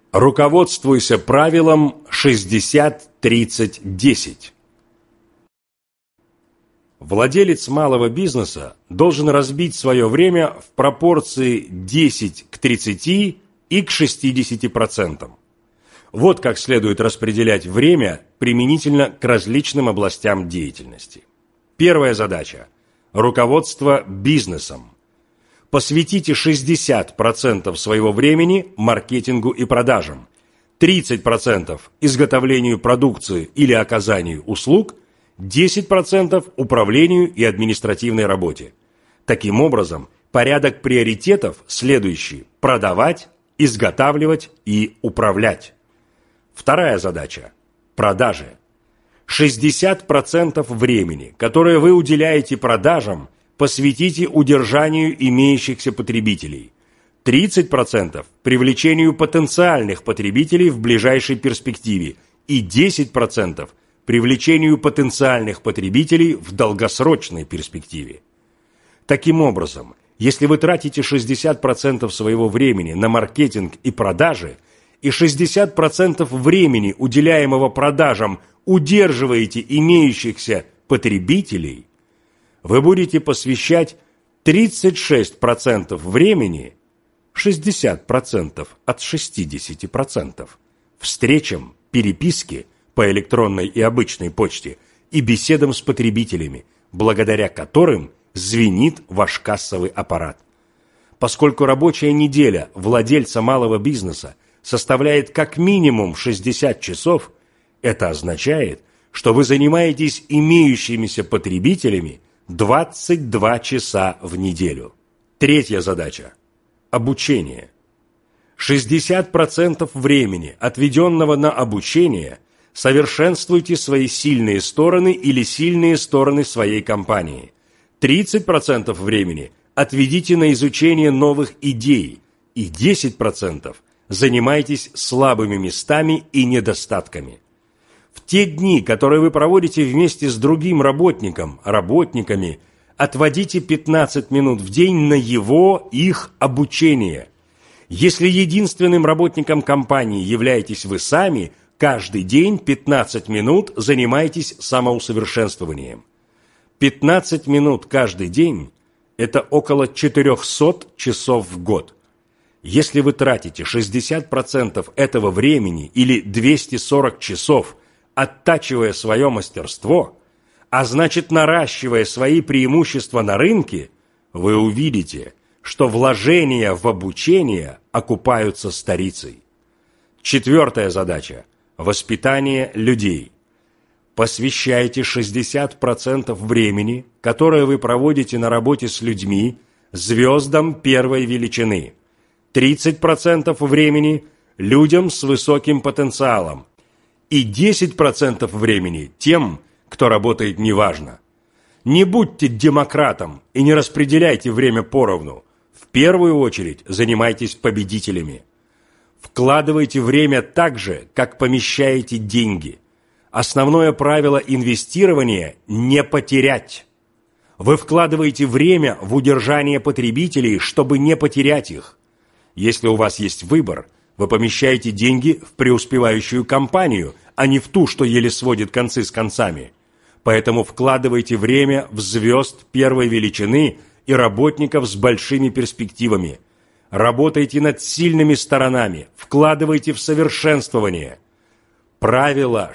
Руководствуйся правилом 60-30-10. Владелец малого бизнеса должен разбить свое время в пропорции 10 к 30 и к 60%. Вот как следует распределять время применительно к различным областям деятельности. Первая задача – руководство бизнесом. Посвятите 60% своего времени маркетингу и продажам, 30% изготовлению продукции или оказанию услуг, 10% управлению и административной работе. Таким образом, порядок приоритетов следующий – продавать, изготавливать и управлять. Вторая задача – продажи. 60% времени, которое вы уделяете продажам, посвятите удержанию имеющихся потребителей, 30% – привлечению потенциальных потребителей в ближайшей перспективе и 10% – привлечению потенциальных потребителей в долгосрочной перспективе. Таким образом, если вы тратите 60% своего времени на маркетинг и продажи и 60% времени, уделяемого продажам, удерживаете имеющихся потребителей, вы будете посвящать 36% времени, 60% от 60%, встречам, переписке по электронной и обычной почте и беседам с потребителями, благодаря которым звенит ваш кассовый аппарат. Поскольку рабочая неделя владельца малого бизнеса составляет как минимум 60 часов, это означает, что вы занимаетесь имеющимися потребителями 22 часа в неделю. Третья задача – обучение. 60% времени, отведенного на обучение, совершенствуйте свои сильные стороны или сильные стороны своей компании. 30% времени отведите на изучение новых идей и 10% занимайтесь слабыми местами и недостатками. В те дни, которые вы проводите вместе с другим работниками, отводите 15 минут в день на их обучение. Если единственным работником компании являетесь вы сами, каждый день 15 минут занимайтесь самоусовершенствованием. 15 минут каждый день – это около 400 часов в год. Если вы тратите 60% этого времени или 240 часов, оттачивая свое мастерство, а значит наращивая свои преимущества на рынке, вы увидите, что вложения в обучение окупаются старицей. Четвертая задача – воспитание людей. Посвящайте 60% времени, которое вы проводите на работе с людьми, звездам первой величины, 30% времени – людям с высоким потенциалом и 10% времени тем, кто работает неважно. Не будьте демократом и не распределяйте время поровну. В первую очередь занимайтесь победителями. Вкладывайте время так же, как помещаете деньги. Основное правило инвестирования – не потерять. Вы вкладываете время в удержание потребителей, чтобы не потерять их. Если у вас есть выбор, вы помещаете деньги в преуспевающую компанию, а не в ту, что еле сводит концы с концами. Поэтому вкладывайте время в звезд первой величины и работников с большими перспективами. Работайте над сильными сторонами, вкладывайте в совершенствование. Правило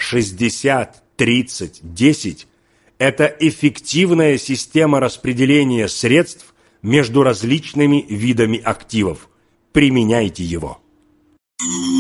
60-30-10 – это эффективная система распределения средств между различными видами активов. Применяйте его.